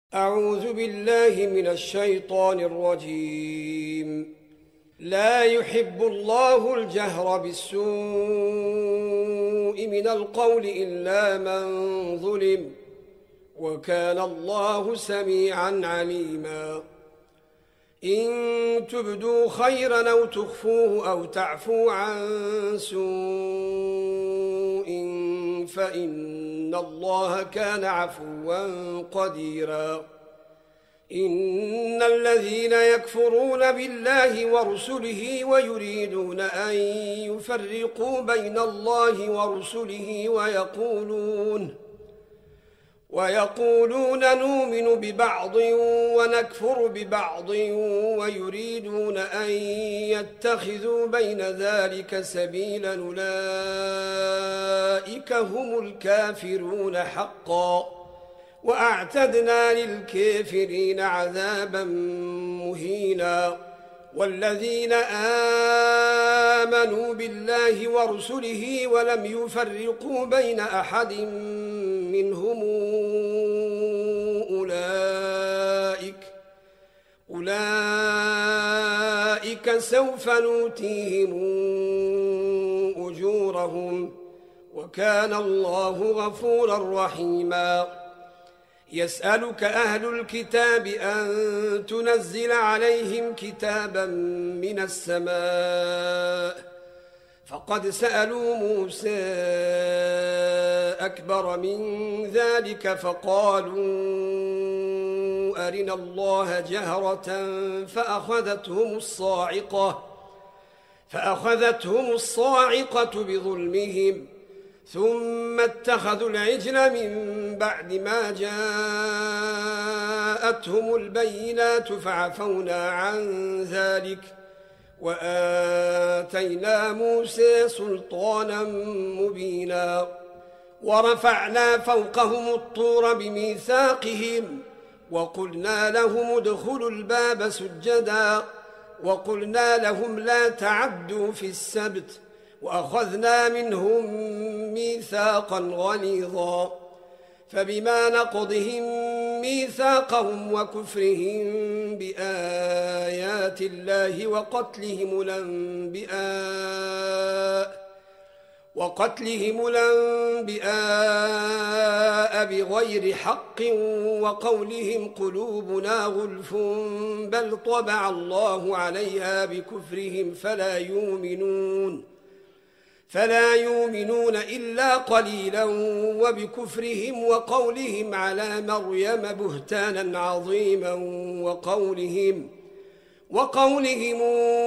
أعوذ بالله من الشيطان الرجيم. لا يحب الله الجهر بالسوء من القول إلا من ظلم، وكان الله سميعا عليما. إن تبدوا خيرا أو تخفوه أو تعفوا عن سوء فإن الله كان عفوا قديرا. إن الذين يكفرون بالله ورسله ويريدون أن يفرقوا بين الله ورسله ويقولون نؤمن ببعض ونكفر ببعض ويريدون أن يتخذوا بين ذلك سبيلا أولئك هم الكافرون حقا، وأعتدنا للكافرين عذابا مهينا. والذين آمنوا بالله ورسله ولم يفرقوا بين أحد منهم أولئك سوف نؤتيهم أجورهم، وكان الله غفورا رحيما. يسألك أهل الكتاب أن تنزل عليهم كتابا من السماء، فقد سألوا موسى أكبر من ذلك فقالوا أرنا الله جهرة فأخذتهم الصاعقة بظلمهم، ثم اتخذوا العجل من بعد ما جاءتهم البينات فعفونا عن ذلك، وآتينا موسى سلطانا مبينا. ورفعنا فوقهم الطور بميثاقهم وقلنا لهم ادخلوا الباب سجدا، وقلنا لهم لا تعدوا في السبت، وأخذنا منهم ميثاقا غليظا. فبما نقضهم ميثاقهم وكفرهم بآيات الله وقتلهم الأنبياء بغير حق وقولهم قلوبنا غلف بل طبع الله عليها بكفرهم فلا يؤمنون إلا قليلا، وبكفرهم وقولهم على مريم بهتانا عظيما وقولهم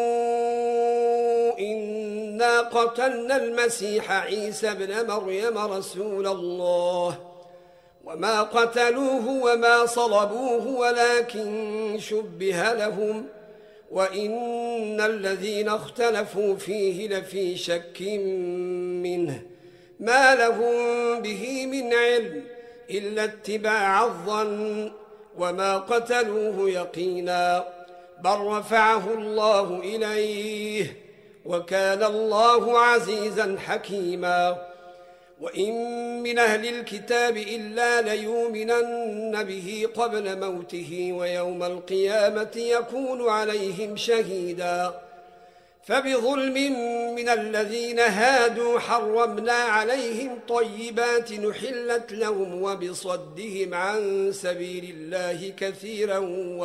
إنا قتلنا المسيح عيسى ابن مريم رسول الله، وما قتلوه وما صلبوه ولكن شبه لهم، وإن الذين اختلفوا فيه لفي شك منه ما لهم به من علم إلا اتباع الظن، وما قتلوه يقينا، بل رفعه الله إليه، وكان الله عزيزا حكيما. وإن من أهل الكتاب إلا ليؤمنن به قبل موته، ويوم القيامة يكون عليهم شهيدا. فبظلم من الذين هادوا حرمنا عليهم طيبات نحلت لهم، وبصدهم عن سبيل الله كثيرا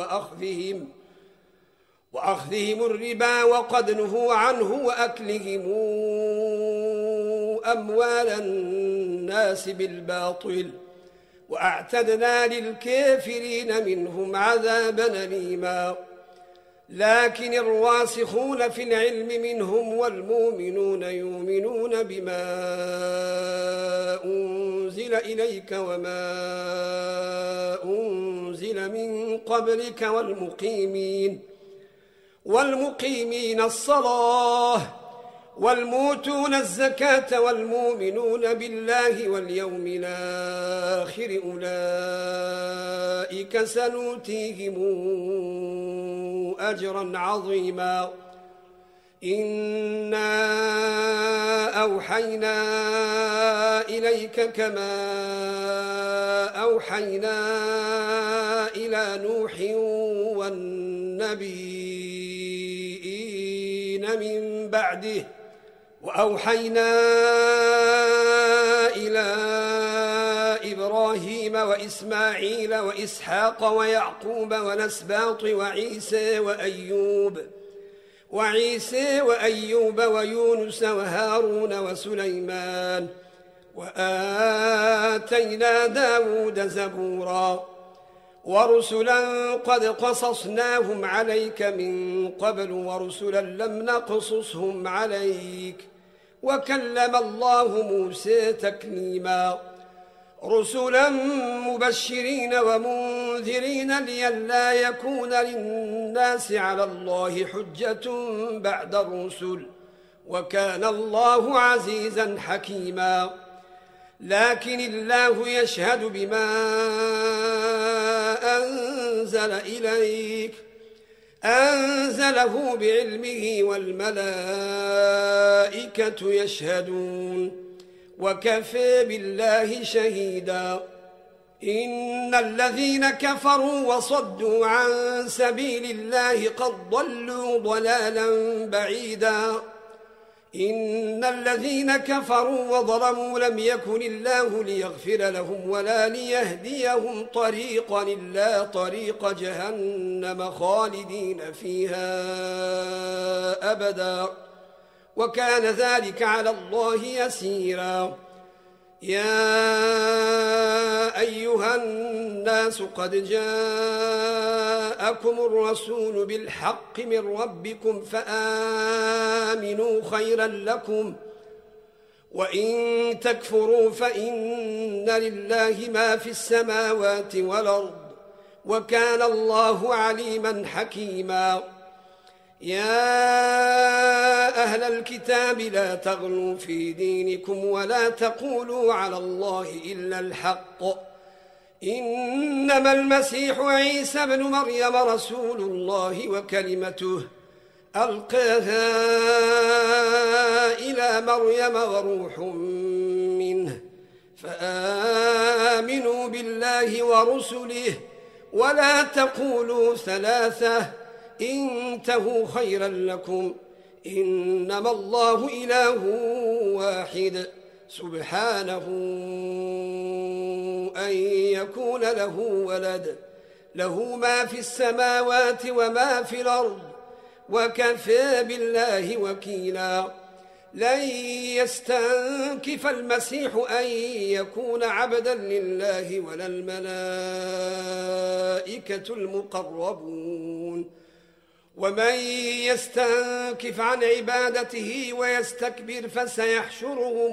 وأخذهم الربا وقد نهوا عنه، وأكلهم أموال الناس بالباطل، وأعتدنا للكافرين منهم عذابا أليما. لكن الراسخون في العلم منهم والمؤمنون يؤمنون بما أنزل إليك وما أنزل من قبلك والمقيمين الصلاة والموتون الزكاة والمؤمنون بالله واليوم الآخر أولئك سنؤتيهم أجرا عظيما. إنا أوحينا إليك كما أوحينا إلى نوح والنبيين من بعده وأوحينا إلى إبراهيم وإسماعيل وإسحاق ويعقوب والأسباط وعيسى وأيوب ويونس وهارون وسليمان وآتينا داود زبورا ورسلا قد قصصناهم عليك من قبل ورسلا لم نقصصهم عليك وكلم الله موسى تكليما رسلا مبشرين ومنذرين لئلا يكون للناس على الله حجة بعد الرسل وكان الله عزيزا حكيما لكن الله يشهد بما أنزل إليك أنزله بعلمه والملائكة يشهدون وكفى بالله شهيدا إن الذين كفروا وصدوا عن سبيل الله قد ضلوا ضلالا بعيدا إن الذين كفروا وظلموا لم يكن الله ليغفر لهم ولا ليهديهم طريقا إلا طريق جهنم خالدين فيها أبدا وكان ذلك على الله يسيرا يا أيها الناس قد جاءكم الرسول بالحق من ربكم فآمنوا خيرا لكم وإن تكفروا فإن لله ما في السماوات والأرض وكان الله عليما حكيما يا أهل الكتاب لا تغلوا في دينكم ولا تقولوا على الله إلا الحق إنما المسيح عيسى بن مريم رسول الله وكلمته ألقاها إلى مريم وروح منه فآمنوا بالله ورسله ولا تقولوا ثلاثة انتهوا خيرا لكم إنما الله إله واحد سبحانه أن يكون له ولد له ما في السماوات وما في الأرض وكفى بالله وكيلا لن يستنكف المسيح أن يكون عبدا لله ولا الملائكة المقربون ومن يستنكف عن عبادته ويستكبر فسيحشرهم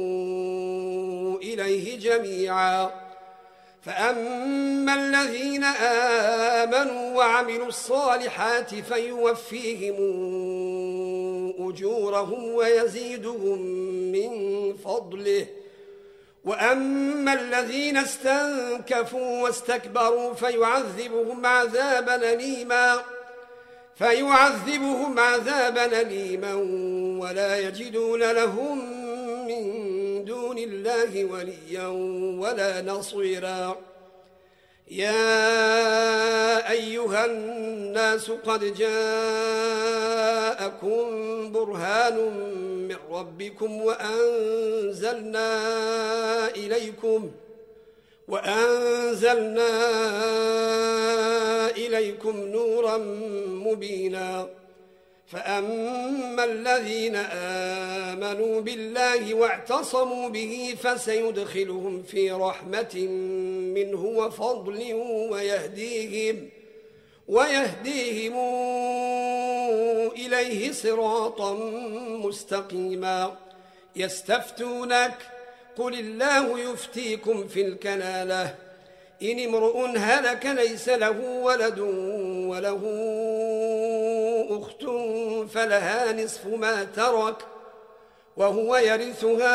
إليه جميعا فأما الذين آمنوا وعملوا الصالحات فيوفيهم أجورهم ويزيدهم من فضله وأما الذين استنكفوا واستكبروا فيعذبهم عذابا أليما ولا يجدون لهم من دون الله وليا ولا نصيرا يا أيها الناس قد جاءكم برهان من ربكم وأنزلنا إليكم نورا مبينا فأما الذين آمنوا بالله واعتصموا به فسيدخلهم في رحمة منه وفضل ويهديهم إليه صراطا مستقيما يستفتونك قل الله يفتيكم في الكلالة إن امرؤ هلك ليس له ولد وله أخت فلها نصف ما ترك وهو يرثها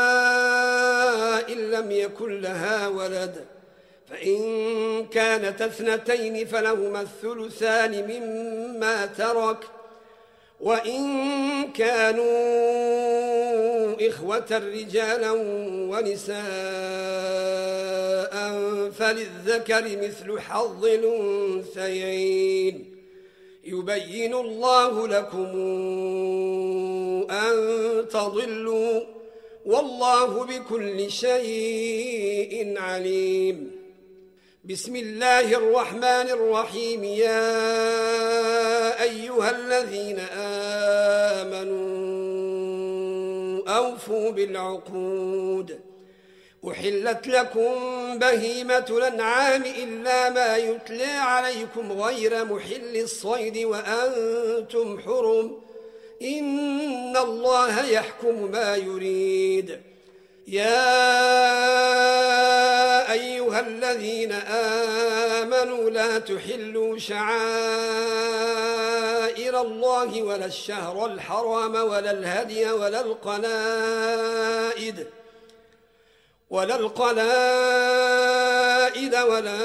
إن لم يكن لها ولد فإن كانت اثنتين فلهما الثلثان مما ترك وإن كانوا إخوة رجالا ونساء فللذكر مثل حظ الأنثيين يبين الله لكم أن تضلوا والله بكل شيء عليم. بسم الله الرحمن الرحيم. يا أيها الذين آمنوا أوفوا بالعقود. أحلت لكم بهيمة الأنعام إلا ما يتلى عليكم غير محل الصيد وأنتم حرم إن الله يحكم ما يريد. يا أيها الذين آمنوا لا تحلوا شعائر الله ولا الشهر الحرام ولا الهدي ولا القلائد ولا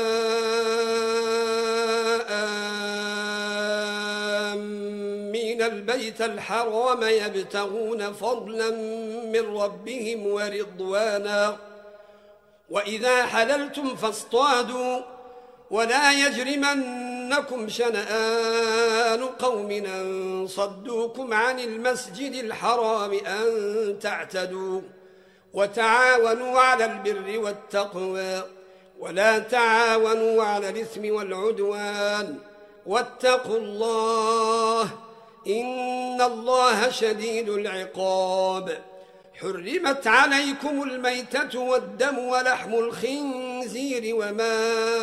آمين البيت الحرام يبتغون فضلا من ربهم ورضوانا. وإذا حللتم فاصطادوا ولا يجرمنكم شنآن قوم أن صدوكم عن المسجد الحرام أن تعتدوا. وتعاونوا على البر والتقوى ولا تعاونوا على الإثم والعدوان واتقوا الله إن الله شديد العقاب. حرمت عليكم الميتة والدم ولحم الخنزير وما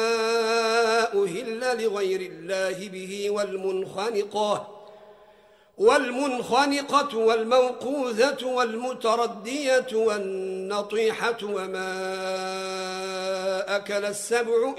أهل لغير الله به والمنخنقة والموقوذة والمتردية والنطيحة وما أكل السبع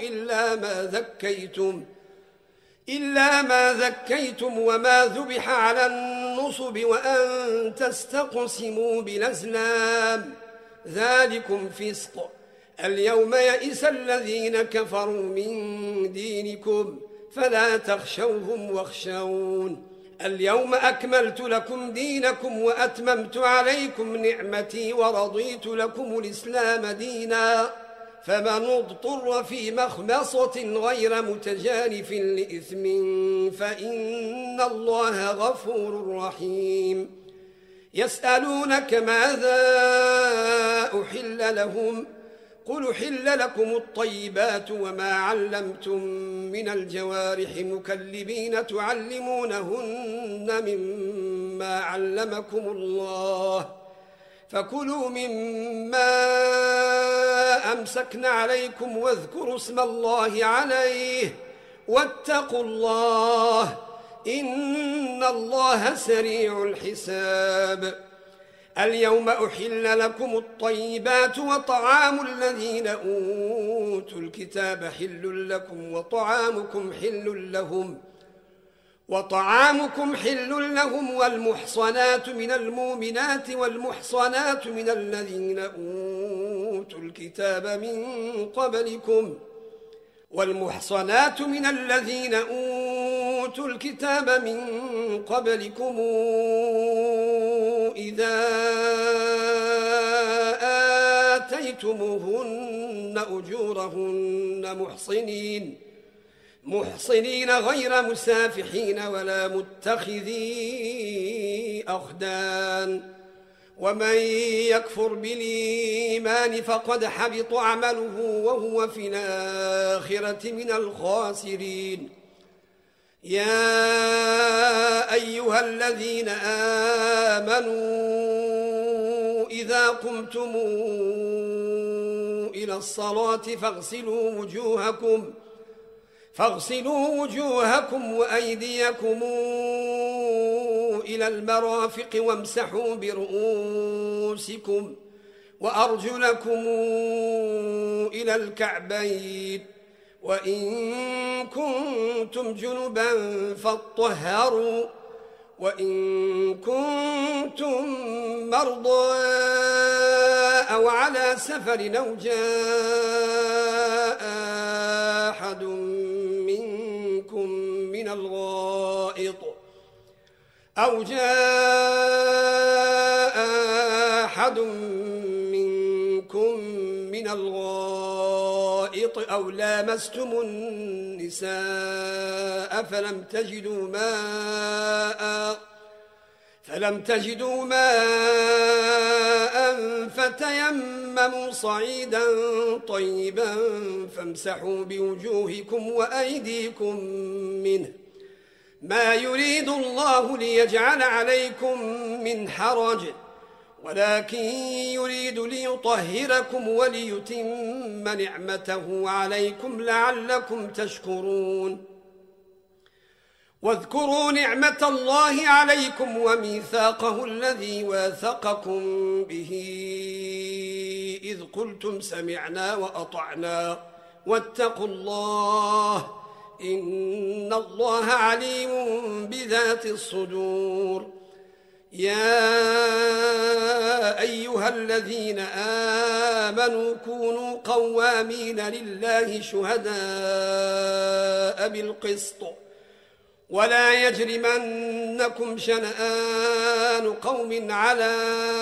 إلا ما ذكيتم وما ذبح على النصب وأن تستقسموا بالأزلام ذلكم فسق. اليوم يئس الذين كفروا من دينكم فلا تخشوهم واخشون. اليوم أكملت لكم دينكم وأتممت عليكم نعمتي ورضيت لكم الإسلام دينا. فمن اضطر في مخمصة غير متجانف لإثم فإن الله غفور رحيم. يسألونك ماذا أحل لهم قل أحل لكم الطيبات وما علمتم من الجوارح مكلبين تعلمونهن مما علمكم الله فكلوا مما أمسكن عليكم واذكروا اسم الله عليه واتقوا الله إن الله سريع الحساب. اليوم أحل لكم الطيبات وطعام الذين أوتوا الكتاب حل لكم وطعامكم حل لهم والمحصنات من المؤمنات والمحصنات من الذين أوتوا الكتاب من قبلكم إذا آتيتموهن أجورهن محصنين غير مسافحين ولا متخذي أخدان. ومن يكفر بالإيمان فقد حبط عمله وهو في الآخرة من الخاسرين. يا أيها الذين آمنوا إذا قمتم إلى الصلاة فاغسلوا وجوهكم وأيديكم إلى المرافق وامسحوا برؤوسكم وأرجلكم إلى الكعبين وإن كنتم جنبا فاطهروا وإن كنتم مرضى أو على سفر أو جاء أحد منكم من الغائط أو جاء أحد منكم من الغائط أو لامستم النساء فلم تجدوا ماء فتيمموا صعيدا طيبا فامسحوا بوجوهكم وأيديكم منه ما يريد الله ليجعل عليكم من حرج ولكن يريد ليطهركم وليتم نعمته عليكم لعلكم تشكرون واذكروا نعمة الله عليكم وميثاقه الذي واثقكم به إذ قلتم سمعنا وأطعنا واتقوا الله إن الله عليم بذات الصدور يا أيها الذين آمنوا كونوا قوامين لله شهداء بالقسط ولا يجرمنكم شنآن قوم على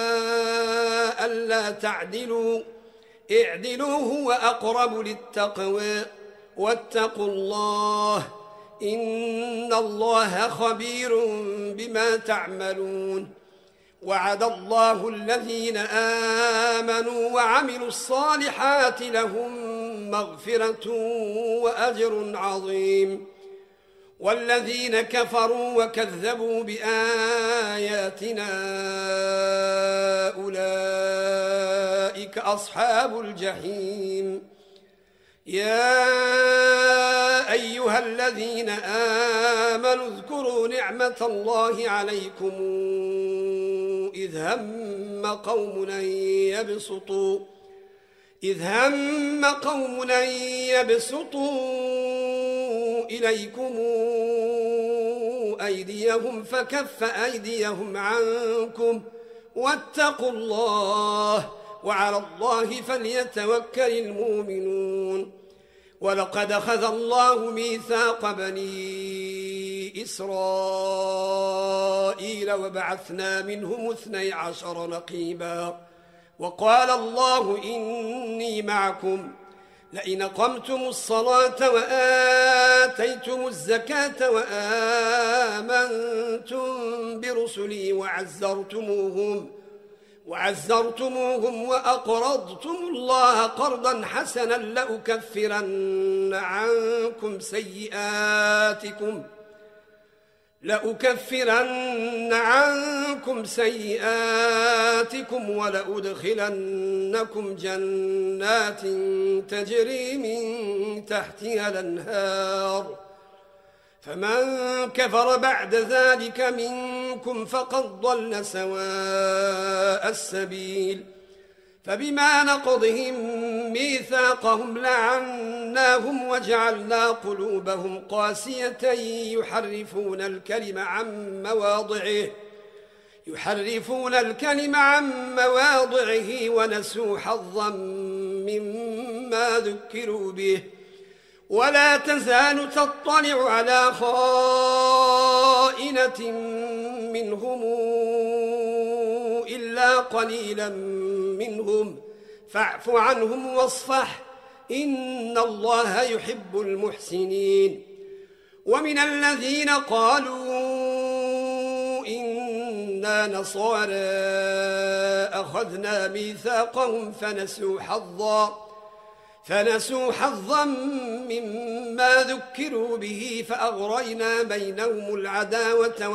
ألا تعدلوا اعدلوا هو أقرب للتقوى واتقوا الله إن الله خبير بما تعملون وعد الله الذين آمنوا وعملوا الصالحات لهم مغفرة وأجر عظيم والذين كفروا وكذبوا بآياتنا أولئك أصحاب الجحيم يا أيها الذين آمنوا اذكروا نعمة الله عليكم إذ هم قوم أن يبسطوا إليكم أيديهم فكف أيديهم عنكم واتقوا الله وعلى الله فليتوكل المؤمنون ولقد أخذ الله ميثاق بني إسرائيل وبعثنا منهم 12 نقيبا وقال الله إني معكم لئن أقمتم الصلاة وآتيتم الزكاة وآمنتم برسلي وعزرتموهم وأقرضتم الله قرضا حسنا لأكفرن عنكم سيئاتكم ولأدخلنكم جنات تجري من تحتها الأنهار فمن كفر بعد ذلك منكم فقد ضل سواء السبيل فبما نقضهم ميثاقهم لعناهم وجعلنا قلوبهم قاسية يحرفون الكلم عن مواضعه ونسوا حظا مما ذكروا به ولا تزال تطلع على خائنة منهم إلا قليلا منهم فاعف عنهم واصفح إن الله يحب المحسنين ومن الذين قالوا إنا نصارى أخذنا ميثاقهم فنسوا حظا مما ذكروا به فأغرينا بينهم العداوة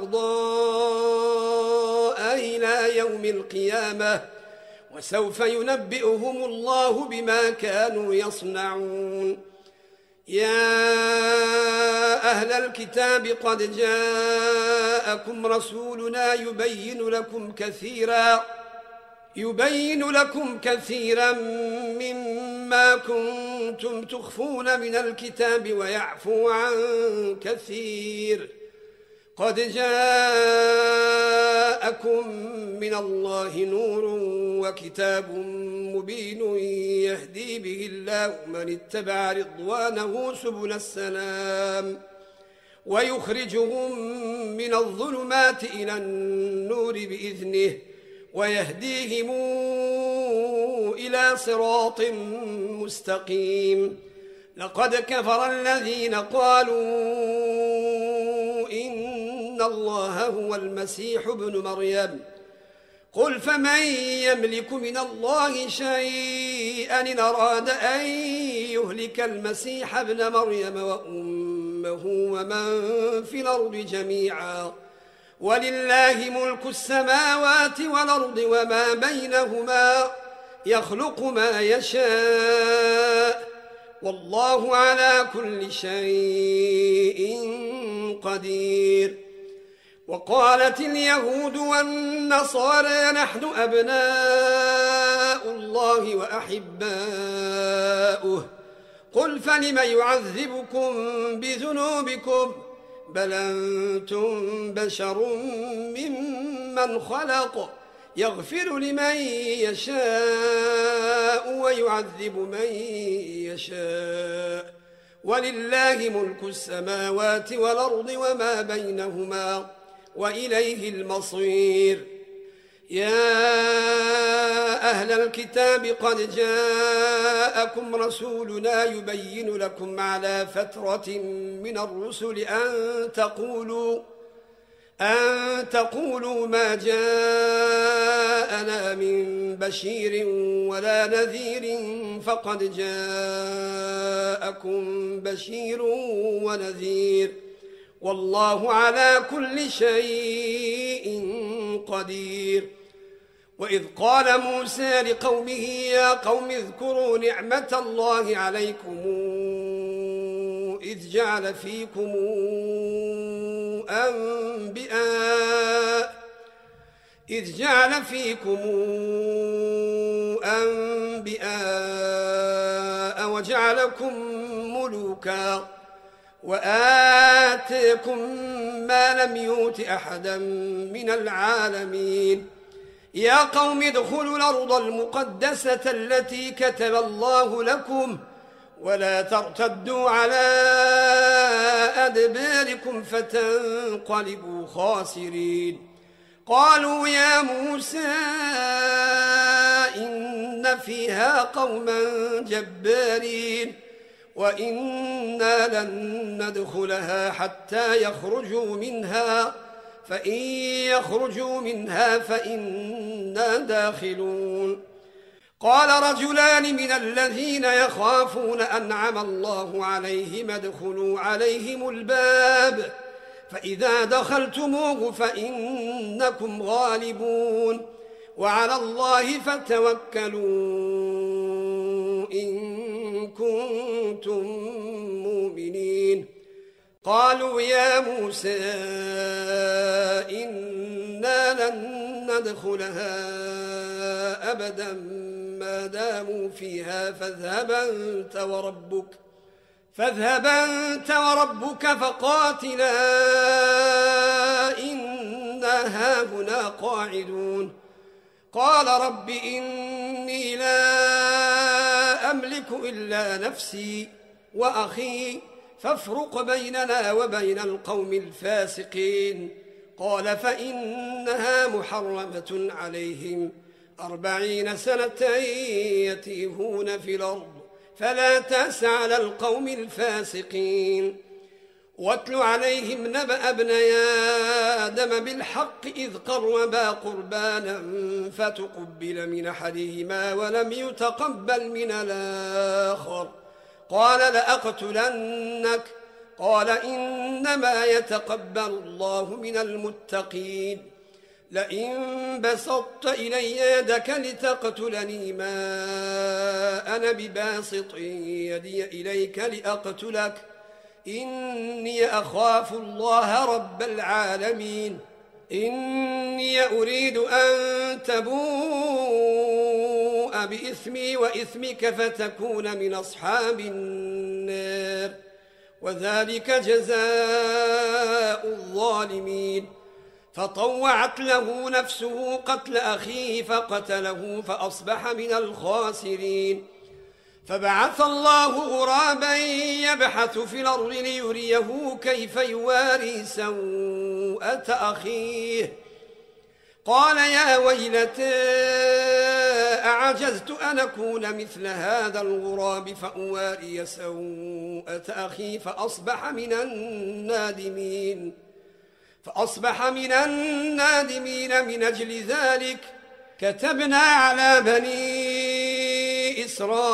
والبغضاء إلى يوم القيامة وسوف ينبئهم الله بما كانوا يصنعون يا أهل الكتاب قد جاءكم رسولنا يبين لكم كثيرا مما كنتم تخفون من الكتاب ويعفو عن كثير قد جاءكم من الله نور وكتاب مبين يهدي به الله من اتبع رضوانه سبل السلام ويخرجهم من الظلمات إلى النور بإذنه ويهديهم إلى صراط مستقيم. لقد كفر الذين قالوا إن الله هو المسيح ابن مريم قل فمن يملك من الله شيئا إن أراد أن يهلك المسيح ابن مريم وأمه ومن في الأرض جميعا ولله ملك السماوات والأرض وما بينهما يخلق ما يشاء والله على كل شيء قدير. وقالت اليهود والنصارى نحن أبناء الله وأحباؤه قل فلم يعذبكم بذنوبكم بل أنتم بشر ممن خلق يغفر لمن يشاء ويعذب من يشاء ولله ملك السماوات والأرض وما بينهما وإليه المصير. يا أهل الكتاب قد جاءكم رسولنا يبين لكم على فترة من الرسل أن تقولوا ما جاءنا من بشير ولا نذير فقد جاءكم بشير ونذير والله على كل شيء قدير. وإذ قال موسى لقومه يا قوم اذكروا نعمة الله عليكم إذ جعل فيكم أنبياء وجعلكم ملوكا وآتاكم ما لم يؤت أحدا من العالمين. يا قوم ادخلوا الأرض المقدسة التي كتب الله لكم ولا ترتدوا على أدباركم فتنقلبوا خاسرين. قالوا يا موسى إن فيها قوما جبارين وإنا لن ندخلها حتى يخرجوا منها فإن يخرجوا منها فإنا داخلون. قال رجلان من الذين يخافون أنعم الله عليهم ادخلوا عليهم الباب فإذا دخلتموه فإنكم غالبون وعلى الله فتوكلوا إن كنتم مؤمنين. قالوا يا موسى إنا لن ندخلها أبدا ما داموا فيها فاذهب أنت وربك فقاتلا إنا هاهنا قاعدون. قال رب إني لا أملك إلا نفسي وأخي فافرق بيننا وبين القوم الفاسقين. قال فإنها محرمة عليهم 40 سنة يتيهون في الأرض فلا تأس على القوم الفاسقين. واتل عليهم نبأ ابني آدم بالحق إذ قربا قربانا فتقبل من أحدهما ولم يتقبل من الآخر قال لأقتلنك قال إنما يتقبل الله من المتقين. لئن بسطت إلي يدك لتقتلني ما أنا بباسط يدي إليك لأقتلك إني أخاف الله رب العالمين. إني أريد أن تبوء بإثمي وإثمك فتكون من أصحاب النار وذلك جزاء الظالمين. فطوعت له نفسه قتل أخيه فقتله فأصبح من الخاسرين. فبعث الله غرابا يبحث في الأرض ليريه كيف يواري سوءة أخيه قال يا ويلتى أعجزت أن أكون مثل هذا الغراب فأواري سوءة أخي فأصبح من النادمين من أجل ذلك كتبنا على بني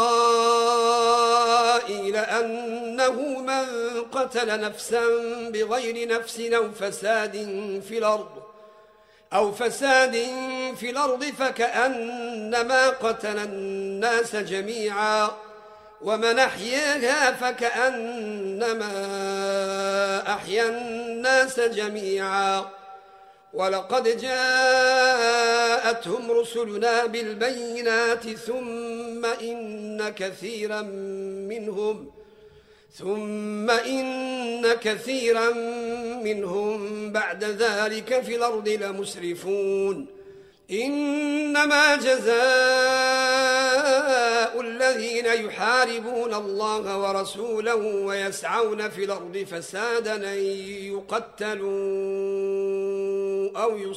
إسرائيل أنه من قتل نفسا بغير نفس أو فساد في الأرض فكأنما قتل الناس جميعا ومن أحياها فكأنما أحيا الناس جميعا ولقد جاءتهم رسلنا بالبينات ثم إن كثيرا منهم بعد ذلك في الأرض لمسرفون إنما جزاء الذين يحاربون الله ورسوله ويسعون في الأرض فسادا أن يقتلوا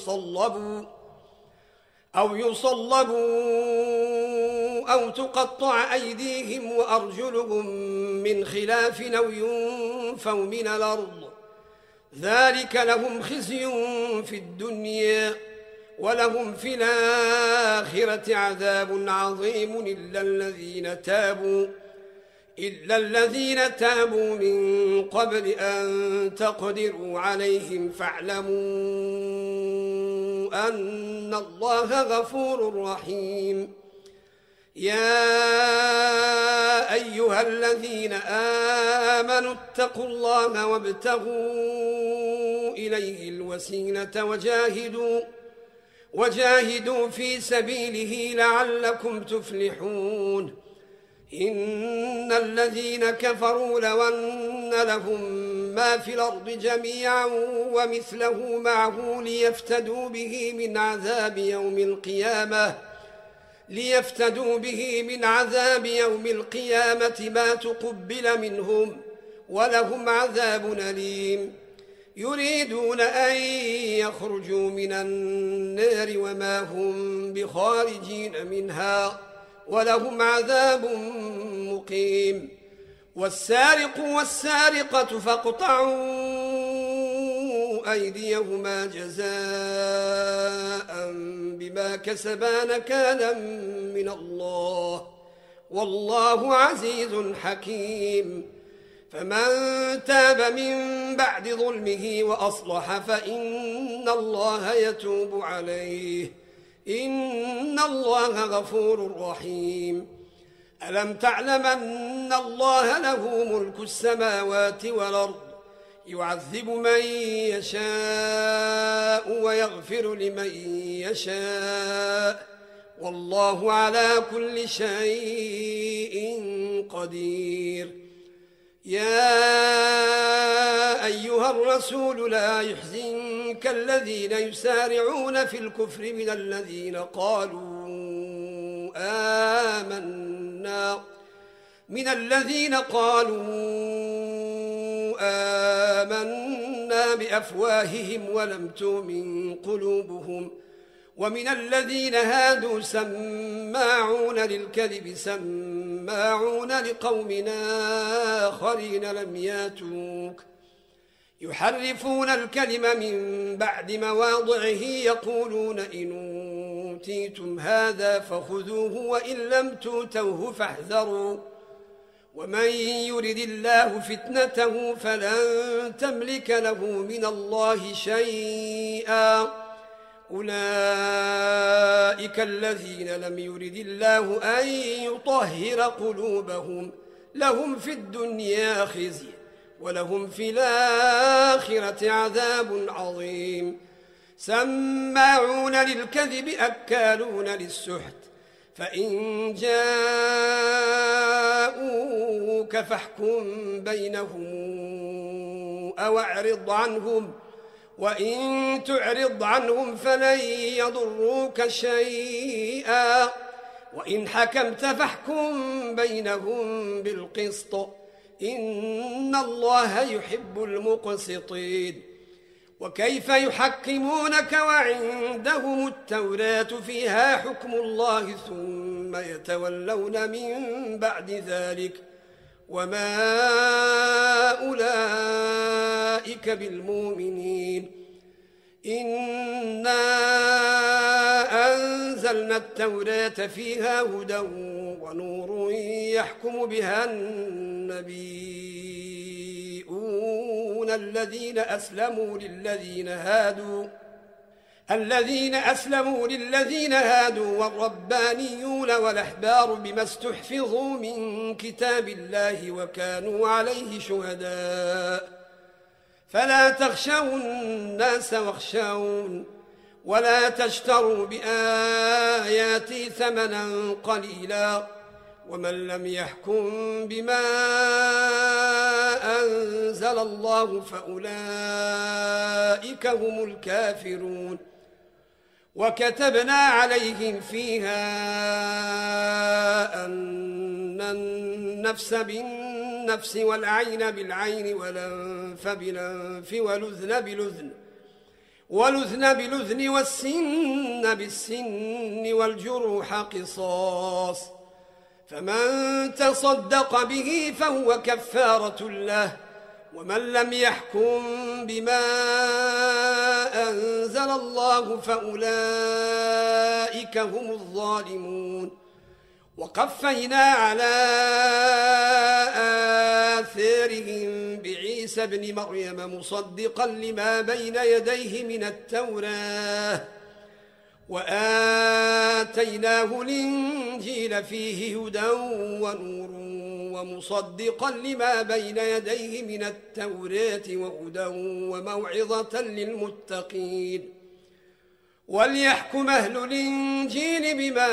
أو يصلبوا أو تقطع أيديهم وأرجلهم من خلاف أو ينفوا من الأرض ذلك لهم خزي في الدنيا ولهم في الآخرة عذاب عظيم إلا الذين تابوا من قبل أن تقدروا عليهم فاعلموا أن الله غفور رحيم يا أيها الذين آمنوا اتقوا الله وابتغوا إليه الوسيلة وجاهدوا في سبيله لعلكم تفلحون إن الذين كفروا لو أن لهم ما في الأرض جميعا ومثله معه ليفتدوا به من عذاب يوم القيامة ما تقبل منهم ولهم عذاب أليم يريدون أن يخرجوا من النار وما هم بخارجين منها ولهم عذاب مقيم والسارق والسارقة فاقطعوا أيديهما جزاء بما كسبا نكالا من الله والله عزيز حكيم فمن تاب من بعد ظلمه وأصلح فإن الله يتوب عليه إن الله غفور رحيم ألم تعلم أن الله له ملك السماوات والأرض يعذب من يشاء ويغفر لمن يشاء والله على كل شيء قدير يا أيها الرسول لا يحزنك الذين يسارعون في الكفر من الذين قالوا آمنا بأفواههم ولم تؤمن قلوبهم ومن الذين هادوا سماعون للكذب سماعون لقوم آخرين لم ياتوك يحرفون الكلم من بعد مواضعه يقولون إن أوتيتم هذا فخذوه وإن لم تؤتوه فاحذروا ومن يرد الله فتنته فلن تملك له من الله شيئا أولئك الذين لم يرد الله أن يطهر قلوبهم لهم في الدنيا خزي ولهم في الآخرة عذاب عظيم سماعون للكذب أكالون للسحت فإن جاءوك فاحكم بينهم أو أعرض عنهم وإن تعرض عنهم فلن يضروك شيئا وإن حكمت فاحكم بينهم بالقسط إن الله يحب المقسطين. وكيف يحكمونك وعندهم التوراة فيها حكم الله ثم يتولون من بعد ذلك وما أولئك بالمؤمنين. إنا أنزلنا التوراة فيها هدى ونور يحكم بها النبيون الذين أسلموا للذين هادوا والربانيون والأحبار بما استحفظوا من كتاب الله وكانوا عليه شهداء. فلا تخشوا الناس واخشون ولا تشتروا بآياتي ثمنا قليلا ومن لم يحكم بما أنزل الله فأولئك هم الكافرون. وكتبنا عليهم فيها أن النفس بالنفس والعين بالعين والأنف بالأنف والأذن بالأذن والسن بالسن والجروح قصاص. فمن تصدق به فهو كفارة له ومن لم يحكم بما أنزل الله فأولئك هم الظالمون. وقفينا على آثارهم بعيسى ابن مريم مصدقا لما بين يديه من التوراة وآتيناه الإنجيل فيه هدى ونور ومصدقا لما بين يديه من التوراة وهدى وموعظة للمتقين. وليحكم أهل الإنجيل بما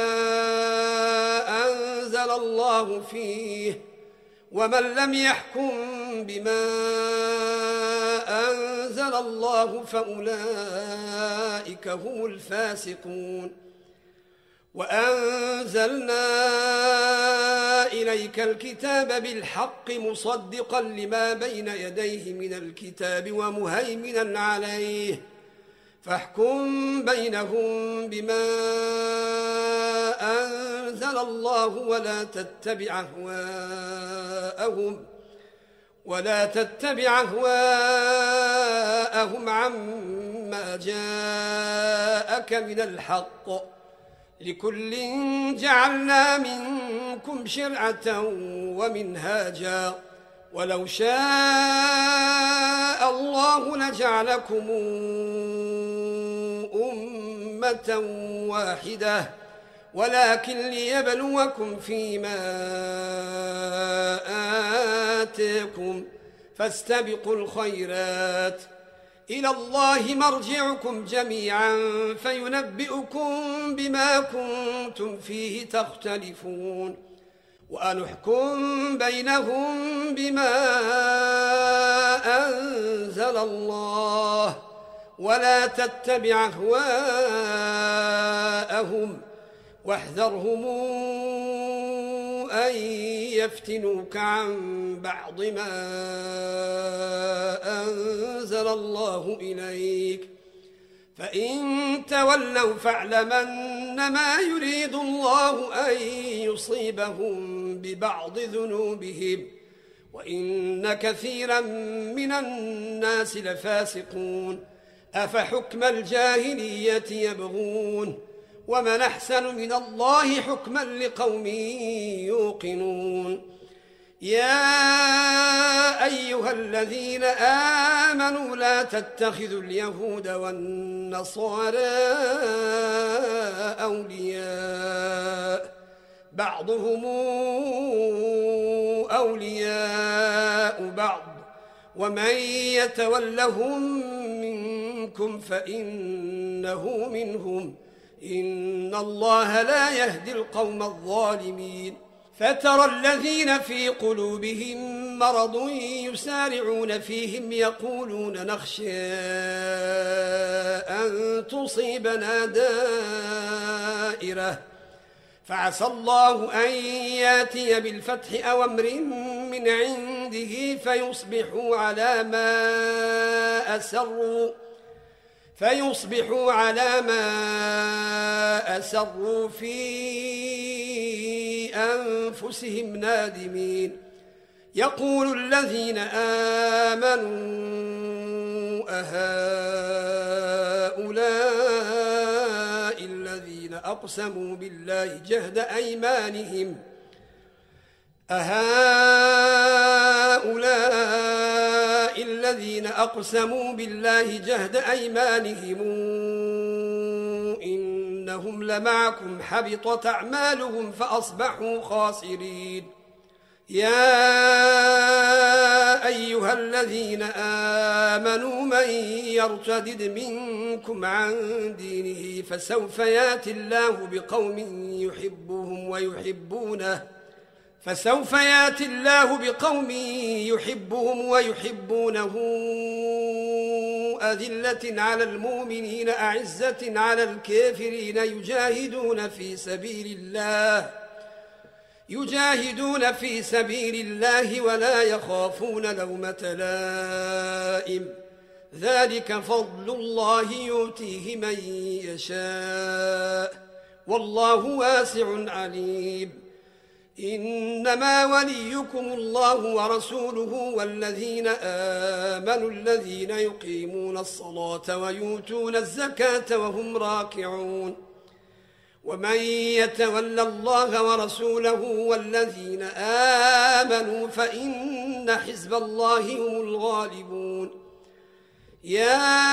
أنزل الله فيه ومن لم يحكم بما أنزل الله فأولئك هم الفاسقون. وأنزلنا إليك الكتاب بالحق مصدقا لما بين يديه من الكتاب ومهيمنا عليه فاحكم بينهم بما أنزل الله ولا تتبع أهواءهم عما جاءك من الحق. لكل جعلنا منكم شرعة ومنهاجا ولو شاء الله لجعلكم أمة واحدة ولكن ليبلوكم فيما آتاكم فاستبقوا الخيرات إلى الله مرجعكم جميعا فينبئكم بما كنتم فيه تختلفون. وأن احكم بينهم بما أنزل الله ولا تتبع أهواءهم واحذرهم أن يفتنوك عن بعض ما أنزل الله إليك فإن تولوا فاعلم أنما يريد الله أن يصيبهم ببعض ذنوبهم وإن كثيرا من الناس لفاسقون. أفحكم الجاهلية يبغون ومن أحسن من الله حكما لقوم يوقنون. يا أيها الذين آمنوا لا تتخذوا اليهود والنصارى أولياء بعضهم أولياء بعض ومن يتولهم منكم فإنه منهم إن الله لا يهدي القوم الظالمين. فترى الذين في قلوبهم مرض يسارعون فيهم يقولون نخشى أن تصيبنا دائرة فعسى الله أن ياتي بالفتح أو أمر من عنده فيصبحوا على ما أسروا في أنفسهم نادمين. يقول الذين آمنوا أهؤلاء الذين أقسموا بالله جهد أيمانهم إنهم لمعكم حبطت أعمالهم فأصبحوا خاسرين. يا أيها الذين آمنوا من يرتد منكم عن دينه فسوف ياتي الله بقوم يحبهم ويحبونه أذلة على المؤمنين أعزة على الكافرين يجاهدون في سبيل الله ولا يخافون لومة لائم. ذلك فضل الله يؤتيه من يشاء والله واسع عليم. إنما وليكم الله ورسوله والذين آمنوا الذين يقيمون الصلاة ويؤتون الزكاة وهم راكعون. ومن يتول الله ورسوله والذين آمنوا فإن حزب الله هم الغالبون. يا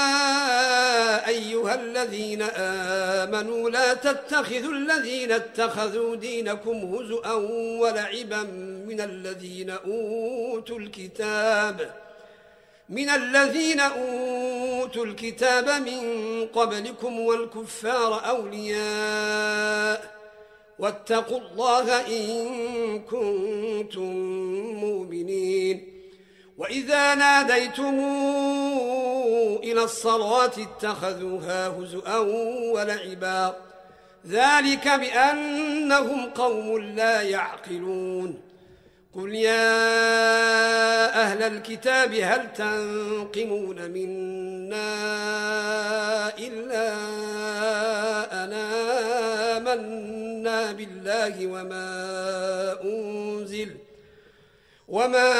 أيها الذين آمنوا لا تتخذوا الذين اتخذوا دينكم هزؤا ولعبا من الذين أوتوا الكتاب من قبلكم والكفار أولياء واتقوا الله إن كنتم مؤمنين. وإذا ناديتم إلى الصلاة اتخذوها هزؤا ولعبا ذلك بأنهم قوم لا يعقلون. قل يا أهل الكتاب هل تنقمون منا إلا أن آمنا بالله وما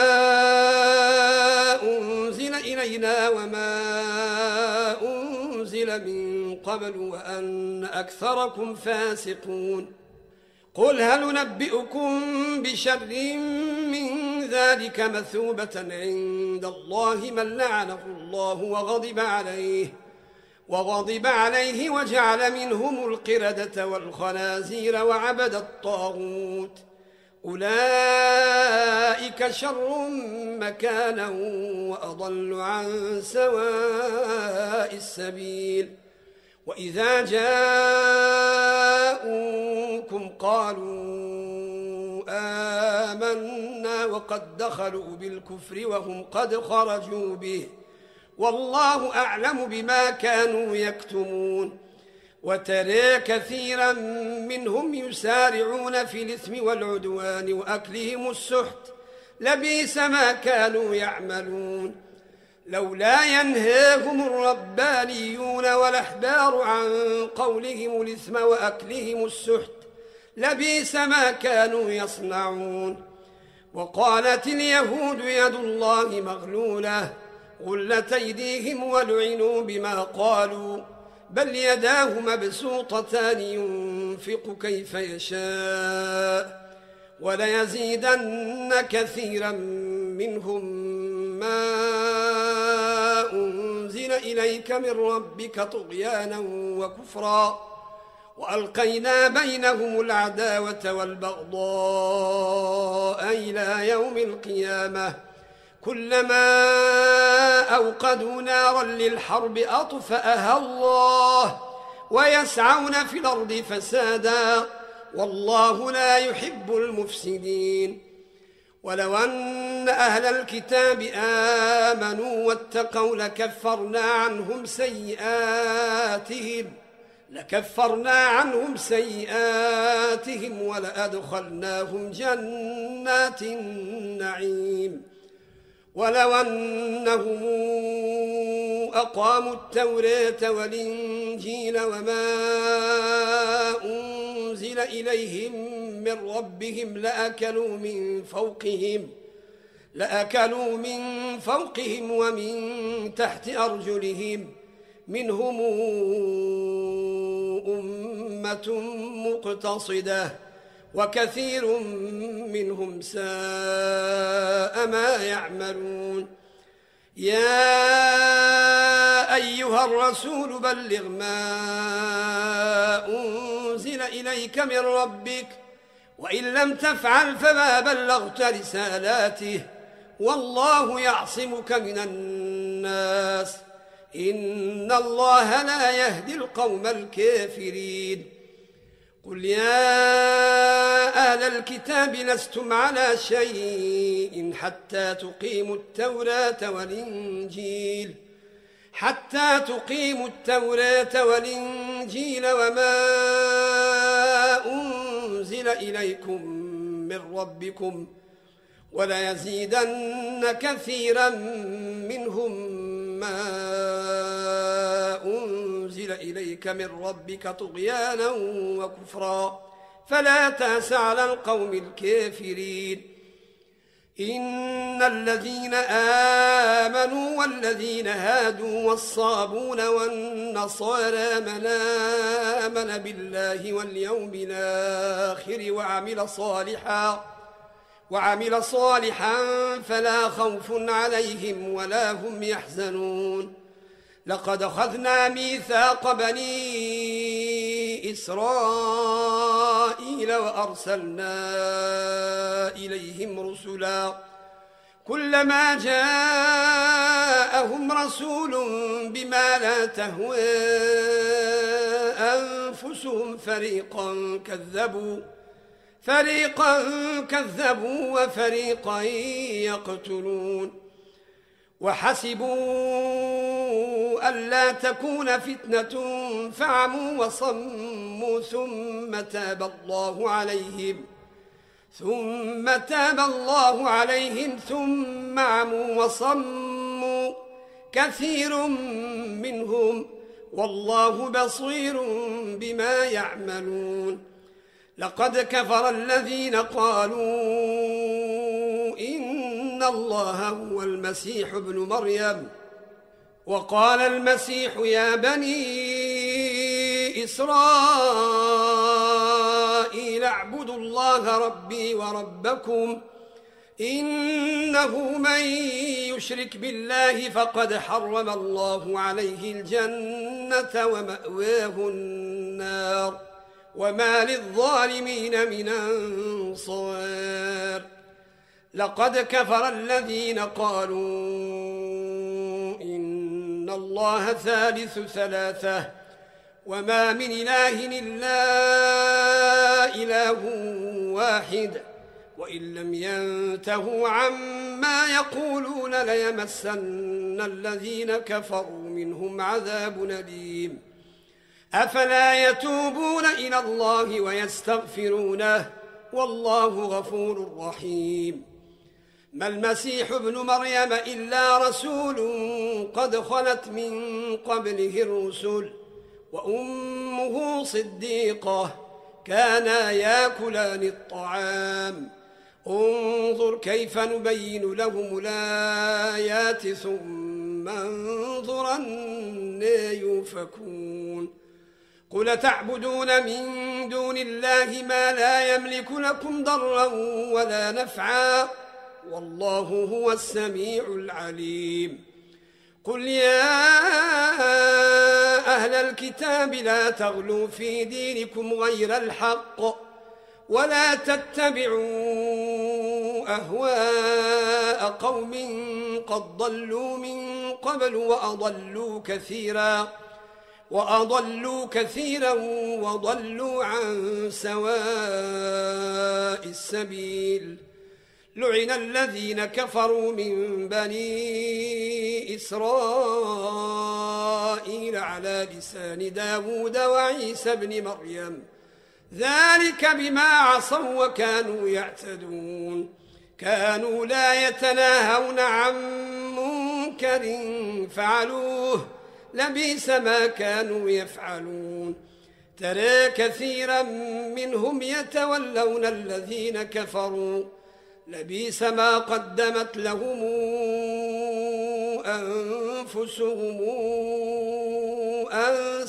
أنزل إلينا وما أنزل من قبل وأن أكثركم فاسقون. قل هل ننبئكم بشر من ذلك مثوبة عند الله من لعنه الله وغضب عليه وجعل منهم القردة والخنازير وعبد الطاغوت أولئك شر مكانا وأضل عن سواء السبيل. وإذا جاءوكم قالوا آمنا وقد دخلوا بالكفر وهم قد خرجوا به والله أعلم بما كانوا يكتمون. وترى كثيرا منهم يسارعون في الإثم والعدوان وأكلهم السحت لبئس ما كانوا يعملون. لولا ينهاهم الربانيون والأحبار عن قولهم الإثم وأكلهم السحت لبئس ما كانوا يصنعون. وقالت اليهود يد الله مغلولة غلت أيديهم ولعنوا بما قالوا بل يداه مبسوطتان ينفق كيف يشاء وليزيدن كثيرا منهم ما أنزل إليك من ربك طغيانا وكفرا وألقينا بينهم العداوة والبغضاء إلى يوم القيامة كلما أوقدوا نارا للحرب أطفأها الله ويسعون في الأرض فسادا والله لا يحب المفسدين. ولو أن أهل الكتاب آمنوا واتقوا لكفرنا عنهم لكفرنا عنهم سيئاتهم ولأدخلناهم جنات النعيم ولو أنهم أقاموا التوراة والإنجيل وما أنزل إليهم من ربهم لأكلوا من فوقهم ومن تحت أرجلهم منهم أمة مقتصدة وكثير منهم ساء ما يعملون يا أيها الرسول بلغ ما أنزل إليك من ربك وإن لم تفعل فما بلغت رسالاته والله يعصمك من الناس إن الله لا يهدي القوم الكافرين قل يا أهل الكتاب لستم على شيء حتى تقيموا التوراة والإنجيل وما أنزل إليكم من ربكم وليزيدن كثيرا منهم ما أنزل إليك من ربك طغيانا وكفرا فلا تأس على القوم الكافرين إن الذين آمنوا والذين هادوا والصابون والنصارى من آمن بالله واليوم الآخر وعمل صالحا فلا خوف عليهم ولا هم يحزنون لقد أخذنا ميثاق بني إسرائيل وأرسلنا إليهم رسلا كلما جاءهم رسول بما لا تهوى أنفسهم فريقا كذبوا وفريقا يقتلون وحسبوا ألا تكون فتنة فعموا وصموا ثم تاب الله عليهم ثم عموا وصموا كثير منهم والله بصير بما يعملون لقد كفر الذين قالوا إن الله هو المسيح ابن مريم وقال المسيح يا بني إسرائيل اعبدوا الله ربي وربكم إنه من يشرك بالله فقد حرم الله عليه الجنة ومأواه النار وما للظالمين من أنصار لقد كفر الذين قالوا إن الله ثالث ثلاثة وما من إله إلا إله واحد وإن لم ينتهوا عما يقولون ليمسن الذين كفروا منهم عذاب أليم أفلا يتوبون إلى الله ويستغفرونه والله غفور رحيم ما المسيح ابن مريم إلا رسول قد خلت من قبله الرسل وأمه صديقة كانا يأكلان الطعام انظر كيف نبين لهم الآيات ثم انظر أنى يؤفكون قل تعبدون من دون الله ما لا يملك لكم ضرا ولا نفعا والله هو السميع العليم قل يا أهل الكتاب لا تغلوا في دينكم غير الحق ولا تتبعوا أهواء قوم قد ضلوا من قبل وأضلوا كثيرا وضلوا عن سواء السبيل لعن الذين كفروا من بني إسرائيل على لسان داود وعيسى بن مريم ذلك بما عصوا وكانوا يعتدون كانوا لا يتناهون عن منكر فعلوه لبئس ما كانوا يفعلون ترى كثيرا منهم يتولون الذين كفروا لبئس ما قدمت لهم أنفسهم أن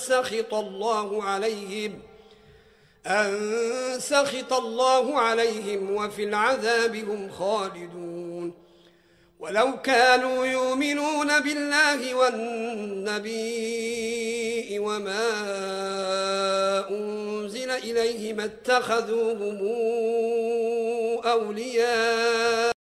سخط الله عليهم وفي العذاب هم خالدون ولو كانوا يؤمنون بالله والنبي وما أنزل إليه ما اتخذوهم أولياء